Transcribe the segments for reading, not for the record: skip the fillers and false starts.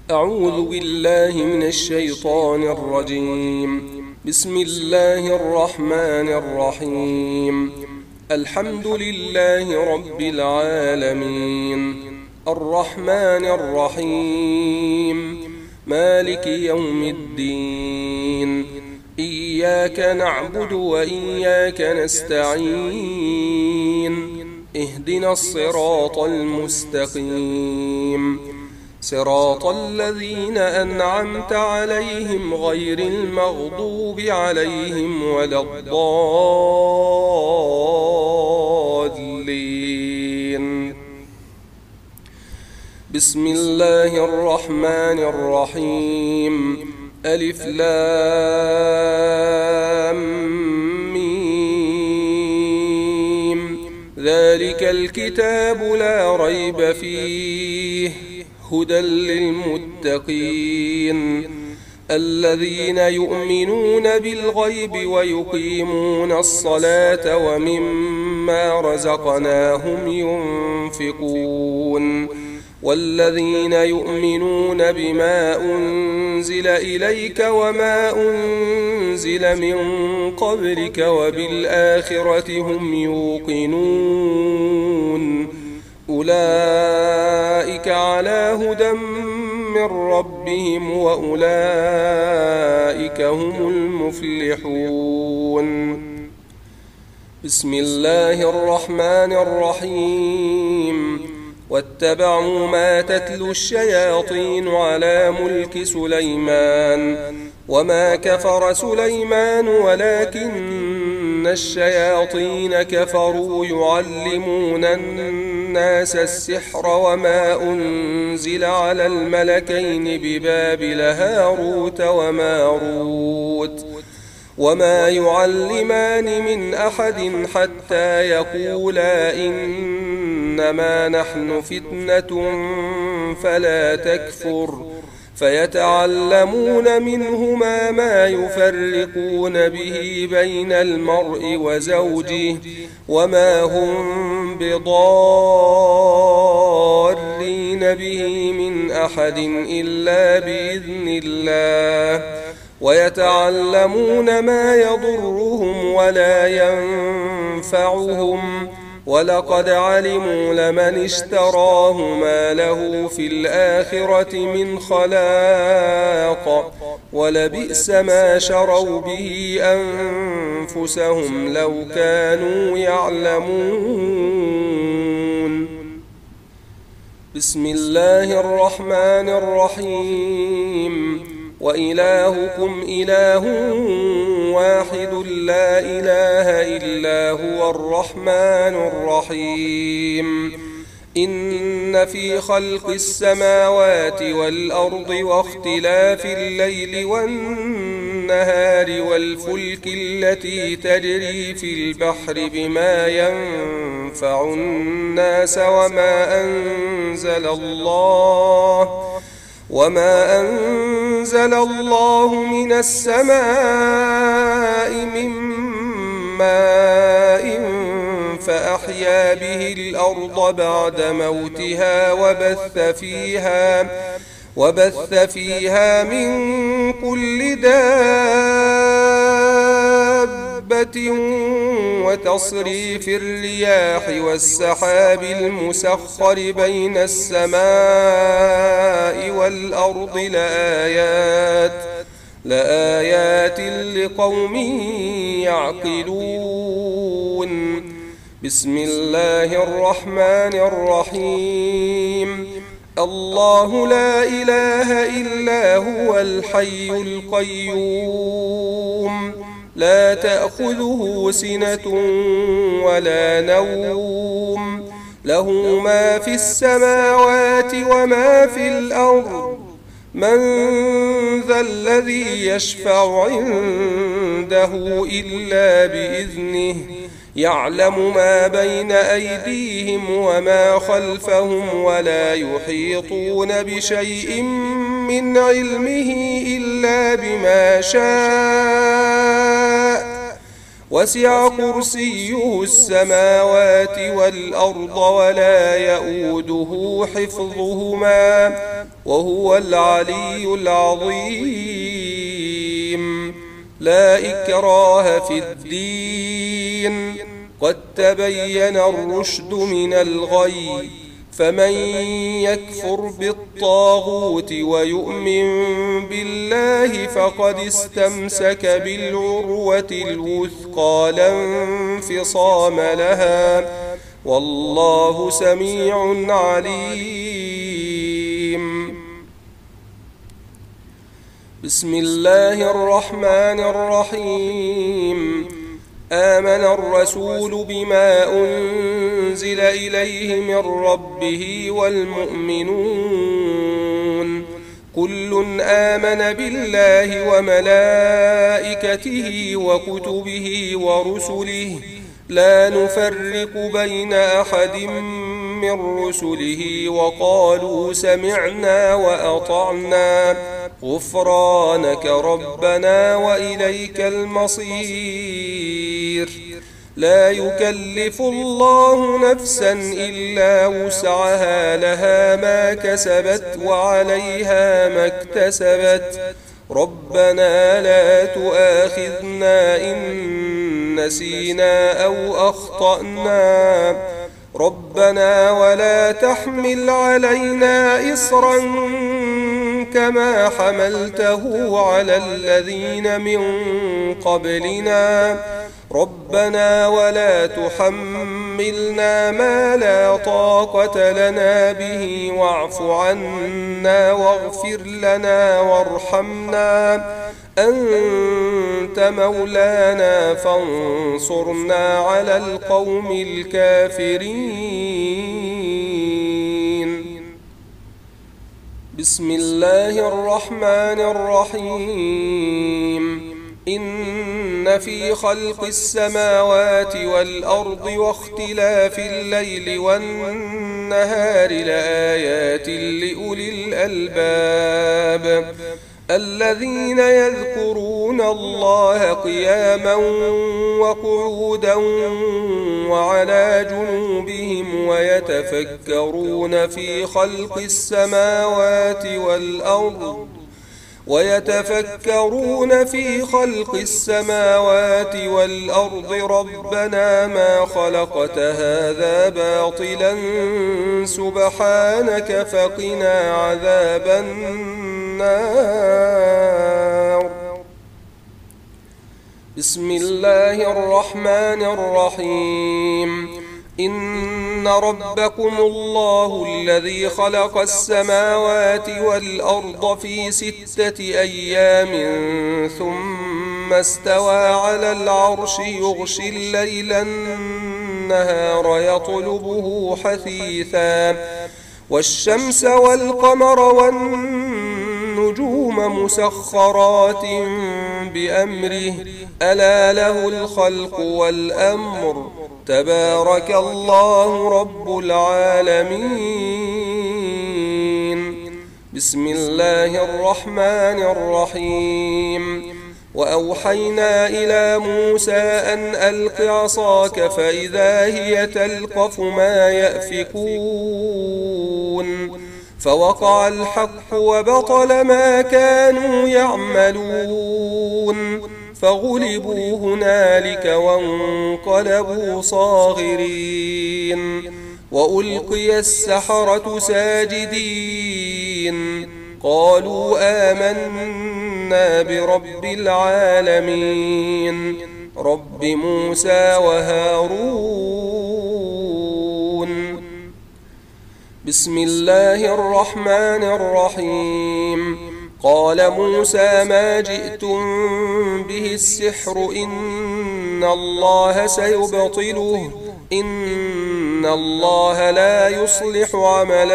أعوذ بالله من الشيطان الرجيم. بسم الله الرحمن الرحيم. الحمد لله رب العالمين، الرحمن الرحيم، مالك يوم الدين، إياك نعبد وإياك نستعين، اهدنا الصراط المستقيم، صراط الذين أنعمت عليهم غير المغضوب عليهم ولا الضالين. بسم الله الرحمن الرحيم. ألف لام ميم. ذلك الكتاب لا ريب فيه هدى للمتقين الذين يؤمنون بالغيب ويقيمون الصلاة ومما رزقناهم ينفقون والذين يؤمنون بما أنزل إليك وما أنزل من قبلك وبالآخرة هم يوقنون أولئك على هدى من ربهم وأولئك هم المفلحون. بسم الله الرحمن الرحيم. واتبعوا ما تتلو الشياطين على ملك سليمان وما كفر سليمان ولكن الشياطين كفروا يعلمون الناس السحر وما أنزل على الملكين ببابل هاروت وماروت وما يعلمان من أحد حتى يقولا إنما نحن فتنة فلا تكفر فيتعلمون منهما ما يفرقون به بين المرء وزوجه وما هم بضارين به من أحد إلا بإذن الله ويتعلمون ما يضرهم ولا ينفعهم ولقد علموا لمن اشتراه ما له في الآخرة من خلاق ولبئس ما شروا به أنفسهم لو كانوا يعلمون. بسم الله الرحمن الرحيم. وإلهكم إله واحد لا إله إلا هو الرحمن الرحيم. إن في خلق السماوات والأرض واختلاف الليل والنهار والفلك التي تجري في البحر بما ينفع الناس وما أنزل الله من السماء من ماء فأحيا به الأرض بعد موتها وبث فيها من كل دابة وتصريف الرياح والسحاب المسخر بين السماء والأرض لآيات لقوم يعقلون. بسم الله الرحمن الرحيم. الله لا إله إلا هو الحي القيوم لا تأخذه سنة ولا نوم له ما في السماوات وما في الأرض من ذا الذي يشفع عنده إلا بإذنه يعلم ما بين أيديهم وما خلفهم ولا يحيطون بشيء من علمه إلا بما شاء وسع كرسيه السماوات والأرض ولا يؤوده حفظهما وهو العلي العظيم. لا إكراه في الدين، قد تبين الرشد من الغي، فمن يكفر بالطاغوت ويؤمن بالله فقد استمسك بالعروة الوثقى لا انفصام لها، والله سميع عليم. بسم الله الرحمن الرحيم. آمن الرسول بما أنزل إليه من ربه والمؤمنون كل آمن بالله وملائكته وكتبه ورسله لا نفرق بين أحد من رسله وقالوا سمعنا وأطعنا غفرانك ربنا وإليك المصير. لا يكلف الله نفسا إلا وسعها، لها ما كسبت وعليها ما اكتسبت. ربنا لا تؤاخذنا إن نسينا أو أخطأنا، ربنا ولا تحمل علينا إصرا كما حملته على الذين من قبلنا، ربنا ولا تحملنا ما لا طاقة لنا به واعف عنا واغفر لنا وارحمنا، أنت مولانا فانصرنا على القوم الكافرين. بسم الله الرحمن الرحيم. إن في خلق السماوات والأرض واختلاف الليل والنهار لآيات لأولي الألباب الذين يذكرون الله قياما وقعودا وعلى جنوبهم ويتفكرون في خلق السماوات والأرض ربنا ما خلقت هذا باطلا سبحانك فقنا عذاب النار. بسم الله الرحمن الرحيم. إن ربكم الله الذي خلق السماوات والأرض في 6 أيام ثم استوى على العرش يغشي الليل النهار يطلبه حثيثا والشمس والقمر والنجوم مسخرات بأمره ألا له الخلق والأمر تبارك الله رب العالمين. بسم الله الرحمن الرحيم. وأوحينا إلى موسى أن ألق عصاك فإذا هي تلقف ما يأفكون فوقع الحق وبطل ما كانوا يعملون فغلبوا هنالك وانقلبوا صاغرين وألقي السحرة ساجدين قالوا آمنا برب العالمين رب موسى وهارون. بسم الله الرحمن الرحيم. قال موسى ما جئتم به السحر إن الله سيبطله إن الله لا يصلح عمل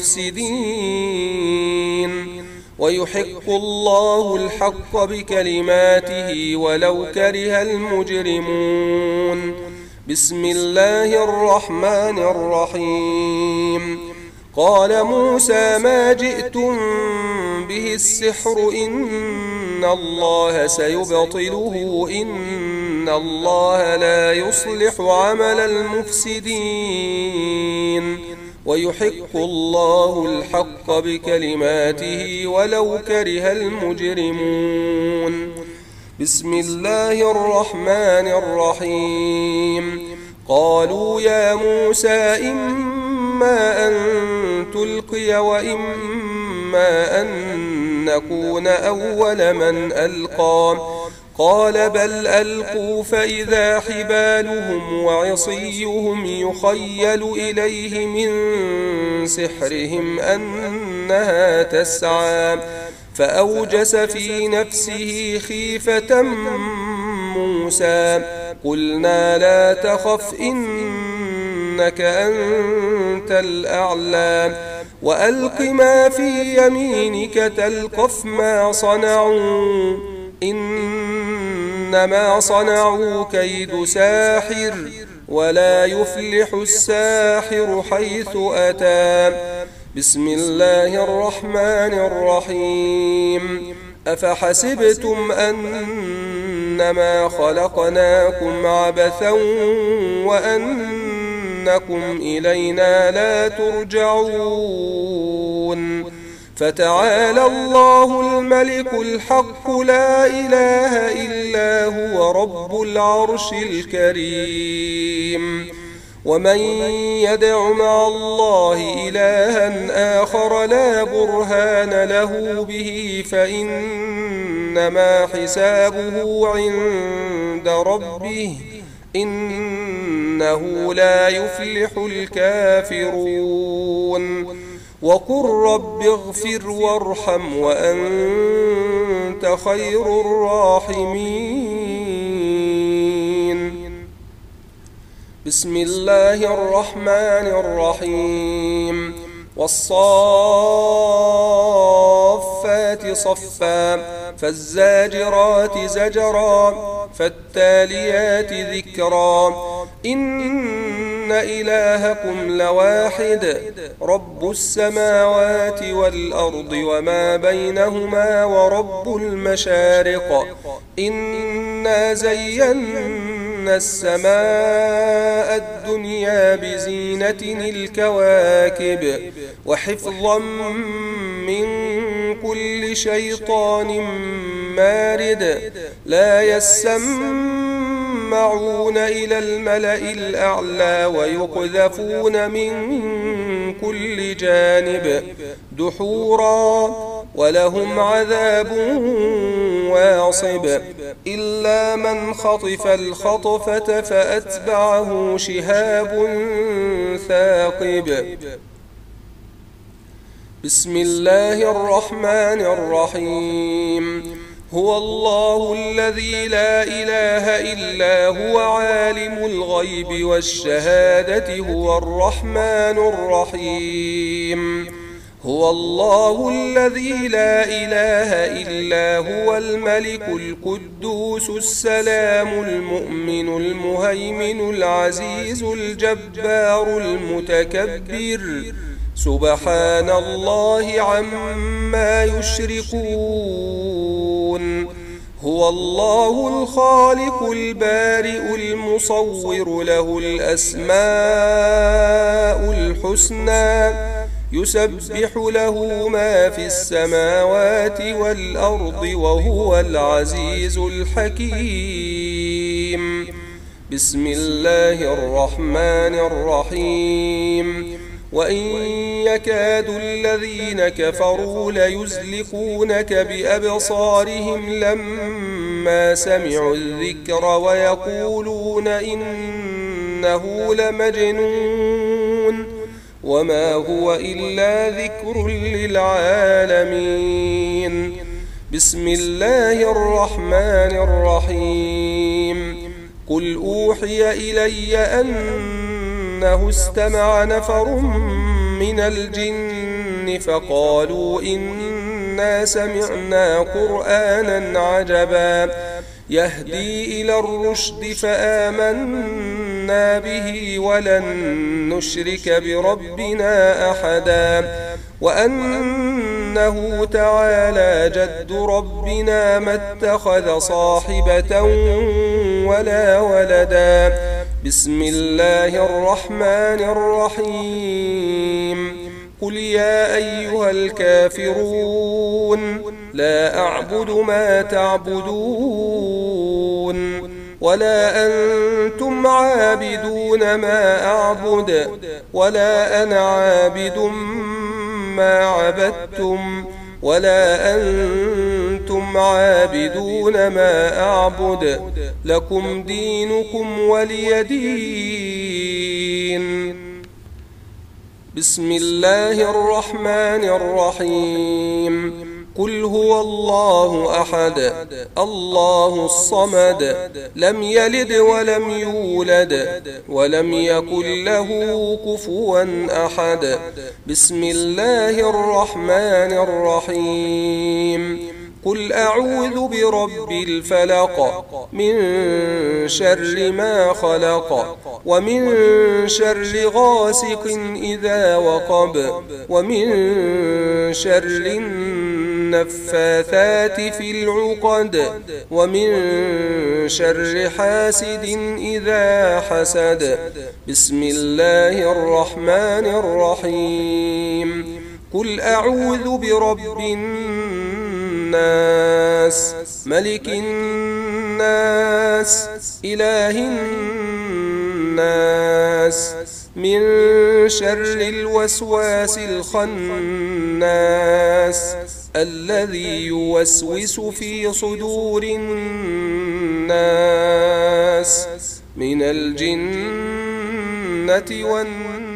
المفسدين ويحق الله الحق بكلماته ولو كره المجرمون. بسم الله الرحمن الرحيم. قال موسى ما جئتم به السحر إن الله سيبطله إن الله لا يصلح عمل المفسدين ويحق الله الحق بكلماته ولو كره المجرمون. بسم الله الرحمن الرحيم. قالوا يا موسى إما أن تلقي وإما أن نكون أول من ألقى قال بل ألقوا فإذا حبالهم وعصيهم يخيل إليه من سحرهم أنها تسعى فأوجس في نفسه خيفة موسى قلنا لا تخف إنك أنت الأعلى وألق ما في يمينك تلقف ما صنعوا إنما صنعوا كيد ساحر ولا يفلح الساحر حيث أتى. بسم الله الرحمن الرحيم. أفحسبتم أنما خلقناكم عبثا وأنكم إلينا لا ترجعون فتعالى الله الملك الحق لا إله إلا هو رب العرش الكريم. ومن يدع مع الله إلها آخر لا برهان له به فإنما حسابه عند ربه إنه لا يفلح الكافرون. وقل رب اغفر وارحم وأنت خير الراحمين. بسم الله الرحمن الرحيم. والصافات صفا فالزاجرات زجرا فالتاليات ذكرا إن إلهكم لواحد رب السماوات والأرض وما بينهما ورب المشارق إنا زينا السماء الدنيا بزينة الكواكب وحفظا من كل شيطان مارد لا يسمعون إلى الملأ الأعلى ويقذفون من كل جانب دحورا ولهم عذاب واصب إلا من خطف الخطفة فأتبعه شهاب ثاقب. بسم الله الرحمن الرحيم. هو الله الذي لا إله إلا هو عالم الغيب والشهادة هو الرحمن الرحيم. هو الله الذي لا إله إلا هو الملك القدوس السلام المؤمن المهيمن العزيز الجبار المتكبر سبحان الله عما يشركون. هو الله الخالق البارئ المصور له الأسماء الحسنى يسبح له ما في السماوات والأرض وهو العزيز الحكيم. بسم الله الرحمن الرحيم. وإن يكاد الذين كفروا ليزلقونك بأبصارهم لما سمعوا الذكر ويقولون إنه لمجنون وما هو إلا ذكر للعالمين. بسم الله الرحمن الرحيم. قل أوحي إلي أنه استمع نفر من الجن فقالوا إنا سمعنا قرآنا عجبا يهدي إلى الرشد فآمنا به ولن نشرك بربنا أحدا وأنه تعالى جد ربنا ما اتخذ صاحبة ولا ولدا بسم الله الرحمن الرحيم قل يا أيها الكافرون لا أعبد ما تعبدون ولا أنتم عابدون ما أعبد ولا أنا عابد ما عبدتم ولا أنتم عابدون ما أعبد لكم دينكم ولي دين. بسم الله الرحمن الرحيم قل هو الله أحد الله الصمد لم يلد ولم يولد ولم يكن له كفوا أحد. بسم الله الرحمن الرحيم قل أعوذ برب الفلق من شر ما خلق ومن شر غاسق إذا وقب ومن شر النفاثات في العقد ومن شر حاسد إذا حسد. بسم الله الرحمن الرحيم قل أعوذ برب الناس ملك الناس إله الناس من شر الوسواس الخناس الذي يوسوس في صدور الناس من الجنة والناس.